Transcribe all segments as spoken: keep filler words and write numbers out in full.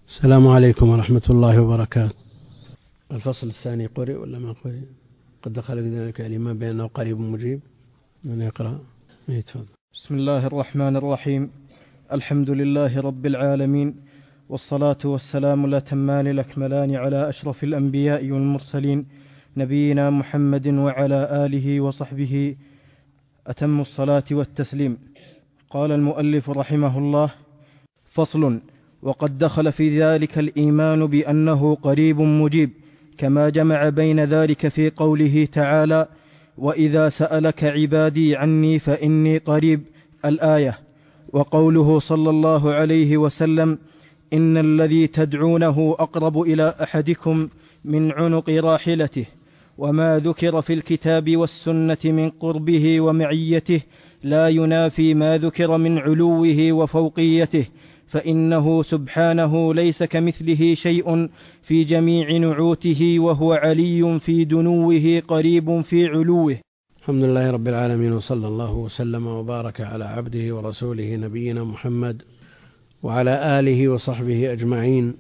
السلام عليكم ورحمة الله وبركاته. الفصل الثاني قرئ ولا ما قرئ؟ قد دخل في ذلك الإيمان بأنه قريب مجيب. من يقرأ؟ يتفضل. بسم الله الرحمن الرحيم. الحمد لله رب العالمين، والصلاة والسلام الأتمان الأكملان على أشرف الأنبياء والمرسلين نبينا محمد وعلى آله وصحبه أتم الصلاة والتسليم. قال المؤلف رحمه الله: فصل. وقد دخل في ذلك الإيمان بأنه قريب مجيب، كما جمع بين ذلك في قوله تعالى: وإذا سألك عبادي عني فإني قريب، الآية، وقوله صلى الله عليه وسلم: إن الذي تدعونه أقرب إلى أحدكم من عنق راحلته. وما ذكر في الكتاب والسنة من قربه ومعيته لا ينافي ما ذكر من علوه وفوقيته، فإنه سبحانه ليس كمثله شيء في جميع نعوته، وهو علي في دنوه قريب في علوه. الحمد لله رب العالمين، وصلى الله وسلم وبارك على عبده ورسوله نبينا محمد وعلى آله وصحبه أجمعين.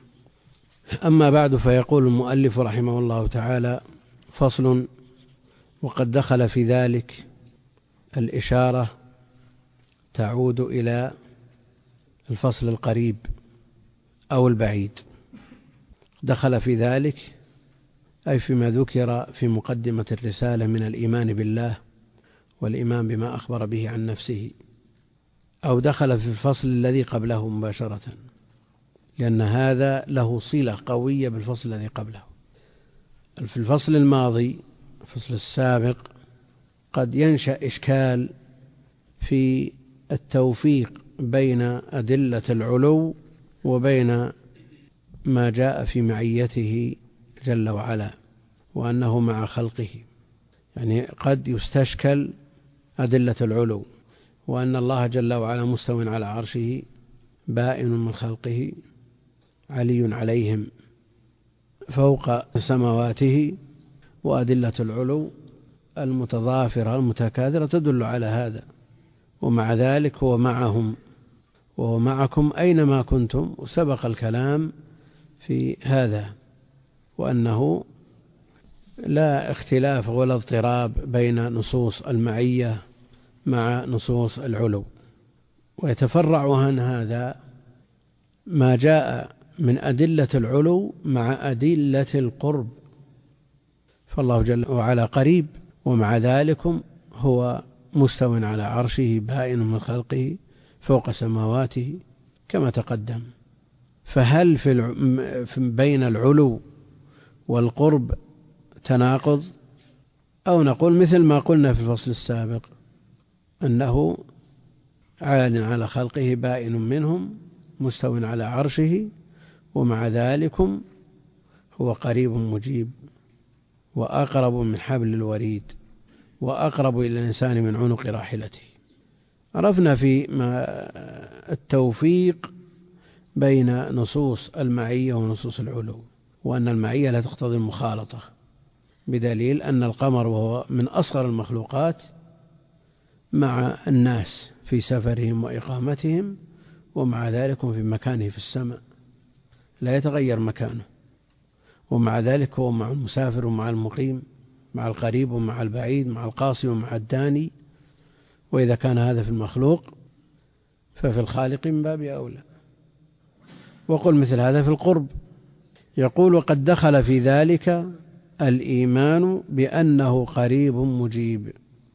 أما بعد، فيقول المؤلف رحمه الله تعالى: فصل. وقد دخل في ذلك الإشارة تعود إلى الفصل القريب أو البعيد. دخل في ذلك أي فيما ذكر في مقدمة الرسالة من الإيمان بالله والإيمان بما أخبر به عن نفسه، أو دخل في الفصل الذي قبله مباشرة، لأن هذا له صلة قوية بالفصل الذي قبله. في الفصل الماضي، الفصل السابق، قد ينشأ إشكال في التوفيق بين أدلة العلو وبين ما جاء في معيته جل وعلا وأنه مع خلقه. يعني قد يستشكل أدلة العلو وأن الله جل وعلا مستو على عرشه بائن من خلقه علي عليهم فوق سماواته، وأدلة العلو المتضافرة المتكاثرة تدل على هذا. ومع ذلك هو معهم وهو معكم أينما كنتم، وسبق الكلام في هذا، وأنه لا اختلاف ولا اضطراب بين نصوص المعية مع نصوص العلو. ويتفرع عن هذا ما جاء من أدلة العلو مع أدلة القرب، فالله جل وعلا قريب، ومع ذلك هو مستو على عرشه بائن من خلقه فوق سماواته كما تقدم. فهل في الع... بين العلو والقرب تناقض، أو نقول مثل ما قلنا في الفصل السابق أنه عال على خلقه بائن منهم مستو على عرشه، ومع ذلك هو قريب مجيب وأقرب من حبل الوريد وأقرب إلى الإنسان من عنق راحلته. عرفنا في التوفيق بين نصوص المعية ونصوص العلو، وأن المعية لا تقتضي المخالطة، بدليل أن القمر وهو من أصغر المخلوقات مع الناس في سفرهم وإقامتهم، ومع ذلك في مكانه في السماء لا يتغير مكانه، ومع ذلك هو مع المسافر ومع المقيم، مع القريب ومع البعيد، مع القاصي ومع الداني. وإذا كان هذا في المخلوق ففي الخالق من باب أولى. وقل مثل هذا في القرب. يقول: وقد دخل في ذلك الإيمان بأنه قريب مجيب،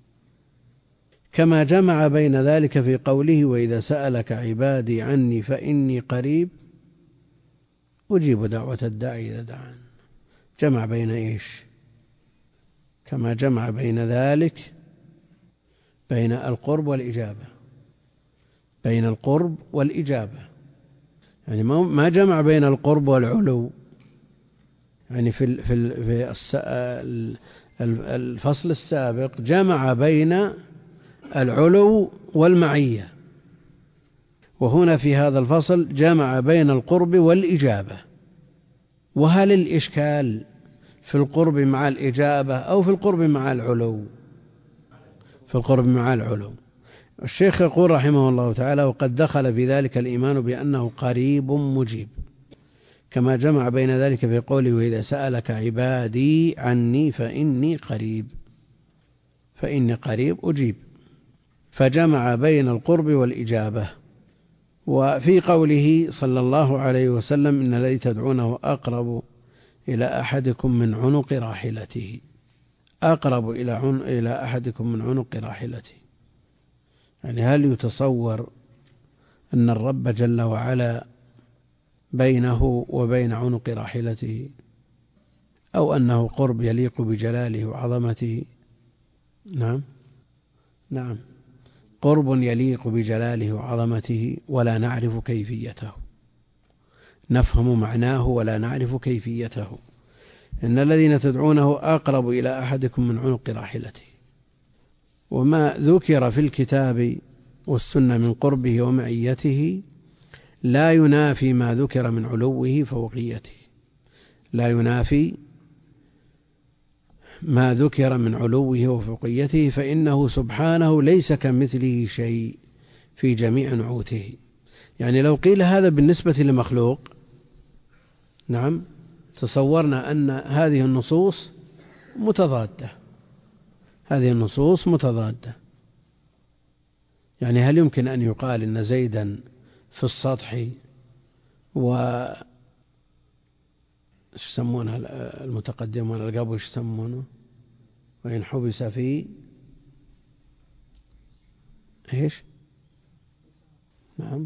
كما جمع بين ذلك في قوله: وإذا سألك عبادي عني فإني قريب أجيب دعوة الداعي إذا دعان. جمع بين إيش؟ كما جمع بين ذلك بين القرب والإجابة، بين القرب والإجابة، يعني ما جمع بين القرب والعلو. يعني في في الفصل السابق جمع بين العلو والمعية، وهنا في هذا الفصل جمع بين القرب والإجابة. وهل الإشكال في القرب مع الإجابة أو في القرب مع العلو؟ في القرب مع العلو. الشيخ يقول رحمه الله تعالى: وقد دخل في ذلك الإيمان بأنه قريب مجيب. كما جمع بين ذلك في قوله وإذا سألك عبادي عني فإني قريب، فإني قريب أجيب، فجمع بين القرب والإجابة. وفي قوله صلى الله عليه وسلم إن الذي تدعونه أقرب إلى أحدكم من عنق راحلته، أقرب إلى عن... إلى أحدكم من عنق راحلته، يعني هل يتصور أن الرب جل وعلا بينه وبين عنق راحلته، أو أنه قرب يليق بجلاله وعظمته؟ نعم نعم قرب يليق بجلاله وعظمته ولا نعرف كيفيته، نفهم معناه ولا نعرف كيفيته. إن الذين تدعونه أقرب إلى أحدكم من عنق راحلته، وما ذكر في الكتاب والسنة من قربه ومعيته لا ينافي ما ذكر من علوه فوقيته، لا ينافي ما ذكر من علوه وفوقيته، فإنه سبحانه ليس كمثله شيء في جميع نعوته. يعني لو قيل هذا بالنسبة لمخلوق، نعم، تصورنا أن هذه النصوص متضادة، هذه النصوص متضادة. يعني هل يمكن أن يقال إن زيدا في السطح و يسمونها المتقدمون القبو يسمونه، وإن حبس في إيش؟ نعم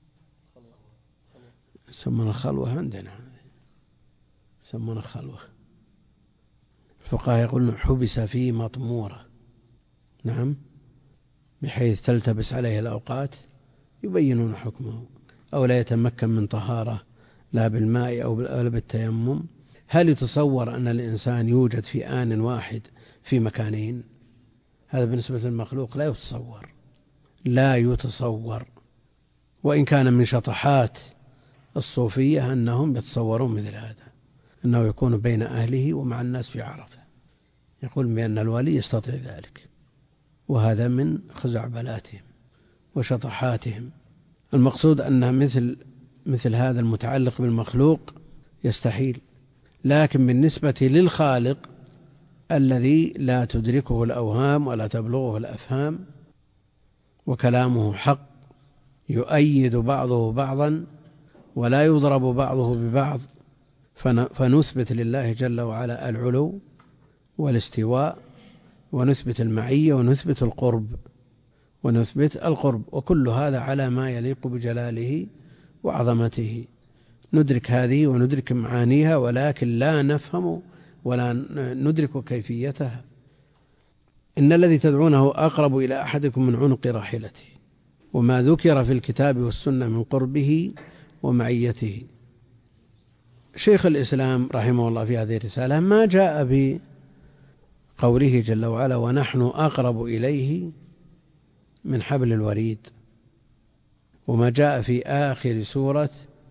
يسمونها خلوة، عندنا يسمونها خلوة. الفقهاء يقولون حبس في مطمورة، نعم، بحيث تلتبس عليه الأوقات، يبينون حكمه، أو لا يتمكن من طهارة لا بالماء أو بالتيمم. هل يتصور أن الإنسان يوجد في آن واحد في مكانين؟ هذا بالنسبة للمخلوق لا يتصور، لا يتصور. وإن كان من شطحات الصوفية أنهم يتصورون مثل هذا، أنه يكون بين أهله ومع الناس في عرفة، يقول بأن الولي يستطيع ذلك، وهذا من خزعبلاتهم وشطحاتهم. المقصود أن مثل مثل هذا المتعلق بالمخلوق يستحيل، لكن بالنسبة للخالق الذي لا تدركه الأوهام ولا تبلغه الأفهام، وكلامه حق يؤيد بعضه بعضا ولا يضرب بعضه ببعض، فنثبت لله جل وعلا العلو والاستواء، ونثبت المعية، ونثبت القرب ونثبت القرب، وكل هذا على ما يليق بجلاله وعظمته. ندرك هذه وندرك معانيها، ولكن لا نفهم ولا ندرك كيفيتها. إن الذي تدعونه أقرب إلى أحدكم من عنق راحلته، وما ذكر في الكتاب والسنة من قربه ومعيته. شيخ الإسلام رحمه الله في هذه الرسالة ما جاء بقوله جل وعلا ونحن أقرب إليه من حبل الوريد، وما جاء في آخر سورة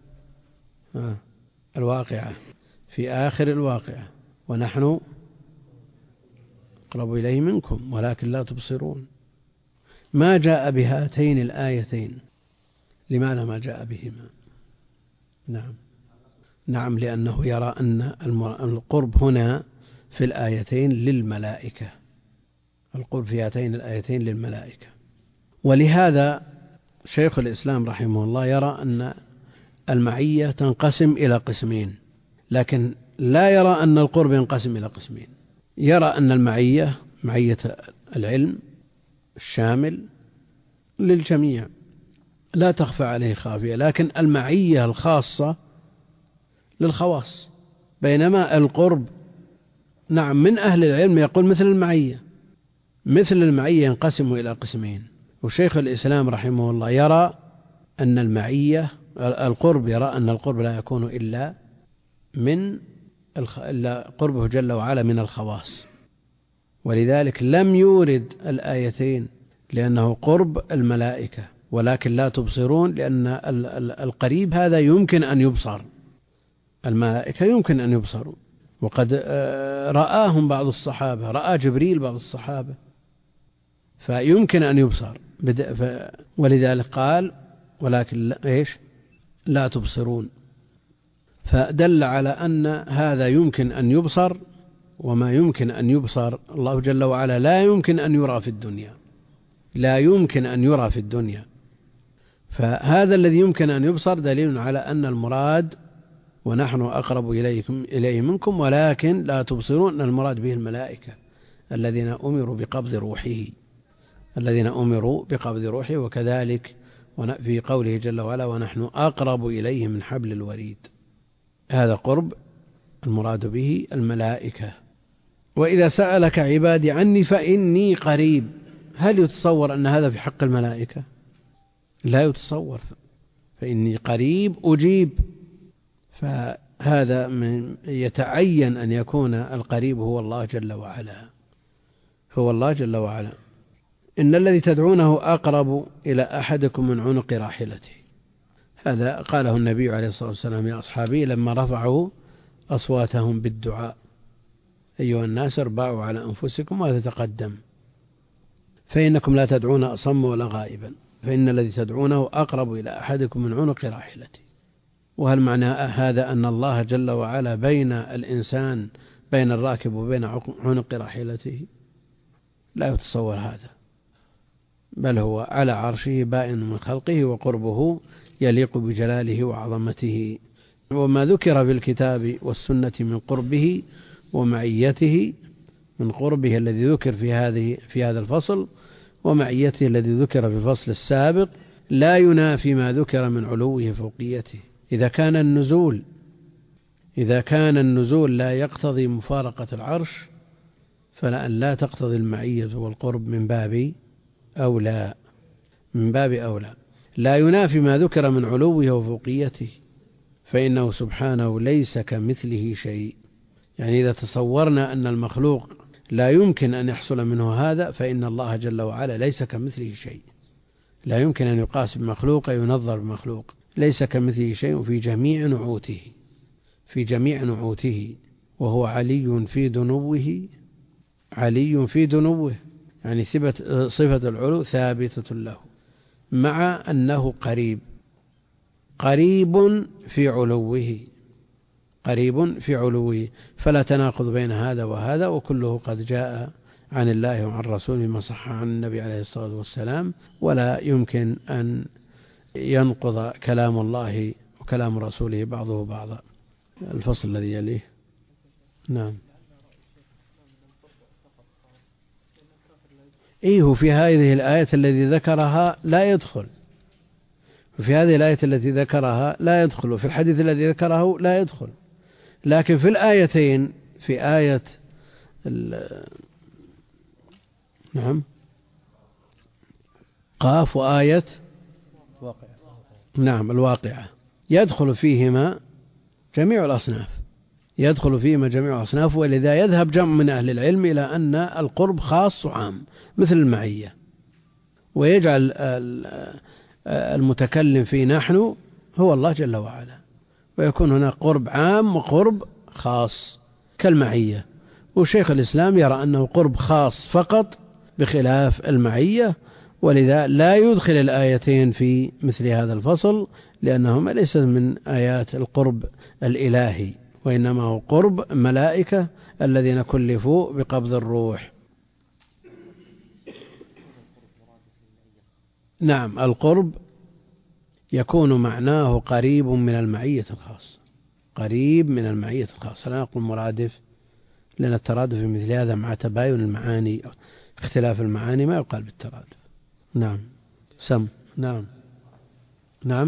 الواقعة، في آخر الواقعة ونحن أقرب إليه منكم ولكن لا تبصرون. ما جاء بهاتين الآيتين، لماذا ما جاء بهما؟ نعم نعم لأنه يرى أن القرب هنا في الآيتين للملائكة، القرب في هاتين الآيتين للملائكة. ولهذا شيخ الإسلام رحمه الله يرى أن المعية تنقسم إلى قسمين، لكن لا يرى أن القرب ينقسم إلى قسمين. يرى أن المعية معية العلم الشامل للجميع لا تخفى عليه خافية، لكن المعية الخاصة للخواص. بينما القرب نعم من أهل العلم يقول مثل المعية، مثل المعية ينقسم إلى قسمين. وشيخ الإسلام رحمه الله يرى أن المعية القرب يرى أن القرب لا يكون إلا من إلا قربه جل وعلا من الخواص، ولذلك لم يورد الآيتين لأنه قرب الملائكة، ولكن لا تبصرون لأن القريب هذا يمكن أن يبصر، الملائكة يمكن أن يبصروا، وقد رآهم بعض الصحابة، رأى جبريل بعض الصحابة، فيمكن أن يبصر. ولذلك قال ولكن لا إيش لا تبصرون. فدل على أن هذا يمكن أن يبصر، وما يمكن أن يبصر الله جل وعلا لا يمكن أن يرى في الدنيا، لا يمكن أن يرى في الدنيا. فهذا الذي يمكن أن يبصر دليل على أن المراد ونحن أقرب إليكم إليه منكم ولكن لا تبصرون، أن المراد به الملائكة الذين أمروا بقبض روحه، الذين أمروا بقبض روحه. وكذلك في قوله جل وعلا ونحن أقرب إليه من حبل الوريد، هذا قرب المراد به الملائكة. وإذا سألك عبادي عني فإني قريب، هل يتصور أن هذا في حق الملائكة؟ لا يتصور. فإني قريب أجيب، فهذا من يتعين أن يكون القريب هو الله جل وعلا، هو الله جل وعلا. إن الذي تدعونه أقرب إلى أحدكم من عنق راحلته، هذا قاله النبي عليه الصلاة والسلام لأصحابه لما رفعوا أصواتهم بالدعاء: أيها الناس اربعوا على أنفسكم وتتقدم فإنكم لا تدعون أصم ولا غائبا، فإن الذي تدعونه أقرب إلى أحدكم من عنق راحلته. وهل معنى هذا أن الله جل وعلا بين الإنسان بين الراكب وبين عنق راحلته؟ لا يتصور هذا، بل هو على عرشه بائن من خلقه، وقربه يليق بجلاله وعظمته. وما ذكر بالكتاب والسنة من قربه ومعيته، من قربه الذي ذكر في هذه في هذا الفصل ومعيته الذي ذكر في الفصل السابق، لا ينافي ما ذكر من علوه فوقيته. إذا كان النزول إذا كان النزول لا يقتضي مفارقة العرش، فلأن لا تقتضي المعية والقرب من باب أولى من باب أولى. لا ينافي ما ذكر من علوه وفوقيته، فإنه سبحانه ليس كمثله شيء. يعني إذا تصورنا أن المخلوق لا يمكن أن يحصل منه هذا، فإن الله جل وعلا ليس كمثله شيء، لا يمكن أن يقاس بمخلوق ينظر بمخلوق، ليس كمثله شيء في جميع نعوته في جميع نعوته وهو علي في دنوه علي في دنوه يعني صفة العلو ثابتة له، مع أنه قريب قريب في علوه قريب في علوه فلا تناقض بين هذا وهذا، وكله قد جاء عن الله وعن رسوله ما صح عن النبي عليه الصلاة والسلام، ولا يمكن أن ينقض كلام الله وكلام رسوله بعضه بعضا. الفصل الذي يليه. نعم. إيه في هذه الآية التي ذكرها لا يدخل، وفي هذه الآية التي ذكرها لا يدخل، وفي الحديث الذي ذكره لا يدخل. لكن في الآيتين، في آية نعم قاف وآية واقع. نعم الواقعة، يدخل فيهما جميع الأصناف يدخل فيهما جميع الأصناف ولذا يذهب جمع من أهل العلم إلى أن القرب خاص وعام مثل المعية، ويجعل المتكلم في نحن هو الله جل وعلا، ويكون هناك قرب عام وقرب خاص كالمعية. وشيخ الإسلام يرى أنه قرب خاص فقط بخلاف المعية، ولذا لا يدخل الآيتين في مثل هذا الفصل، لأنهما ليس من آيات القرب الإلهي، وإنما هو قرب ملائكة الذين كلفوا بقبض الروح. نعم القرب يكون معناه قريب من المعية الخاصة، قريب من المعية الخاصة، لا نقول مرادف، لأن الترادف في مثل هذا مع تباين المعاني اختلاف المعاني ما يقال بالترادف. نعم سم نعم نعم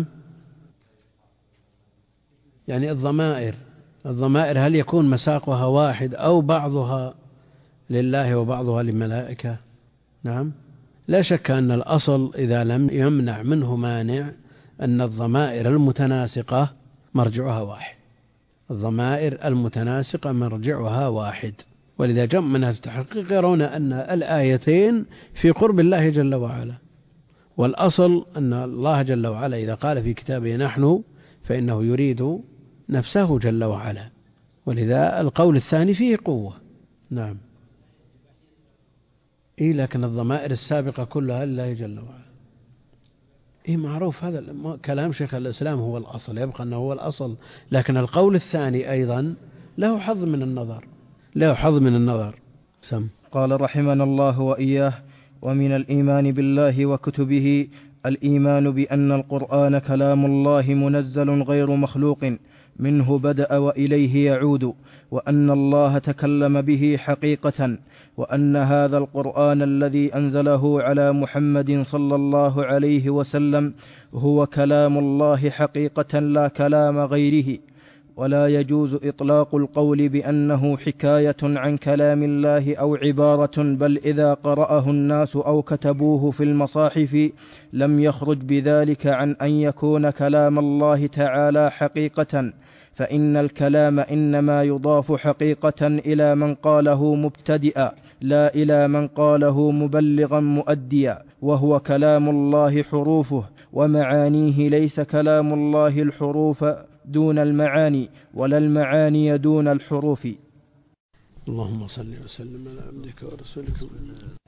يعني الضمائر الضمائر هل يكون مساقها واحد أو بعضها لله وبعضها للملائكة؟ نعم لا شك أن الأصل إذا لم يمنع منه مانع أن الضمائر المتناسقة مرجعها واحد، الضمائر المتناسقة مرجعها واحد، ولذا جمع من التحقيق يرون أن الآيتين في قرب الله جل وعلا، والأصل أن الله جل وعلا إذا قال في كتابه نحن فإنه يريد نفسه جل وعلا، ولذا القول الثاني فيه قوة. نعم إيه لكن الضمائر السابقة كلها لله جل وعلا. إيه معروف هذا كلام شيخ الإسلام هو الأصل، يبقى أنه هو الأصل، لكن القول الثاني أيضا له حظ من النظر، له حظ من النظر. سم. قال رحمنا الله وإياه: ومن الإيمان بالله وكتبه الإيمان بأن القرآن كلام الله منزل غير مخلوق، منه بدأ وإليه يعود، وأن الله تكلم به حقيقة، وأن هذا القرآن الذي أنزله على محمد صلى الله عليه وسلم هو كلام الله حقيقة لا كلام غيره. ولا يجوز إطلاق القول بأنه حكاية عن كلام الله أو عبارة، بل إذا قرأه الناس أو كتبوه في المصاحف لم يخرج بذلك عن أن يكون كلام الله تعالى حقيقة، فإن الكلام إنما يضاف حقيقة إلى من قاله مبتدئا، لا إلى من قاله مبلغا مؤديا، وهو كلام الله حروفه ومعانيه، ليس كلام الله الحروف دون المعاني، ولا المعاني دون الحروف. اللهم صل وسلم على عبدك ورسولك.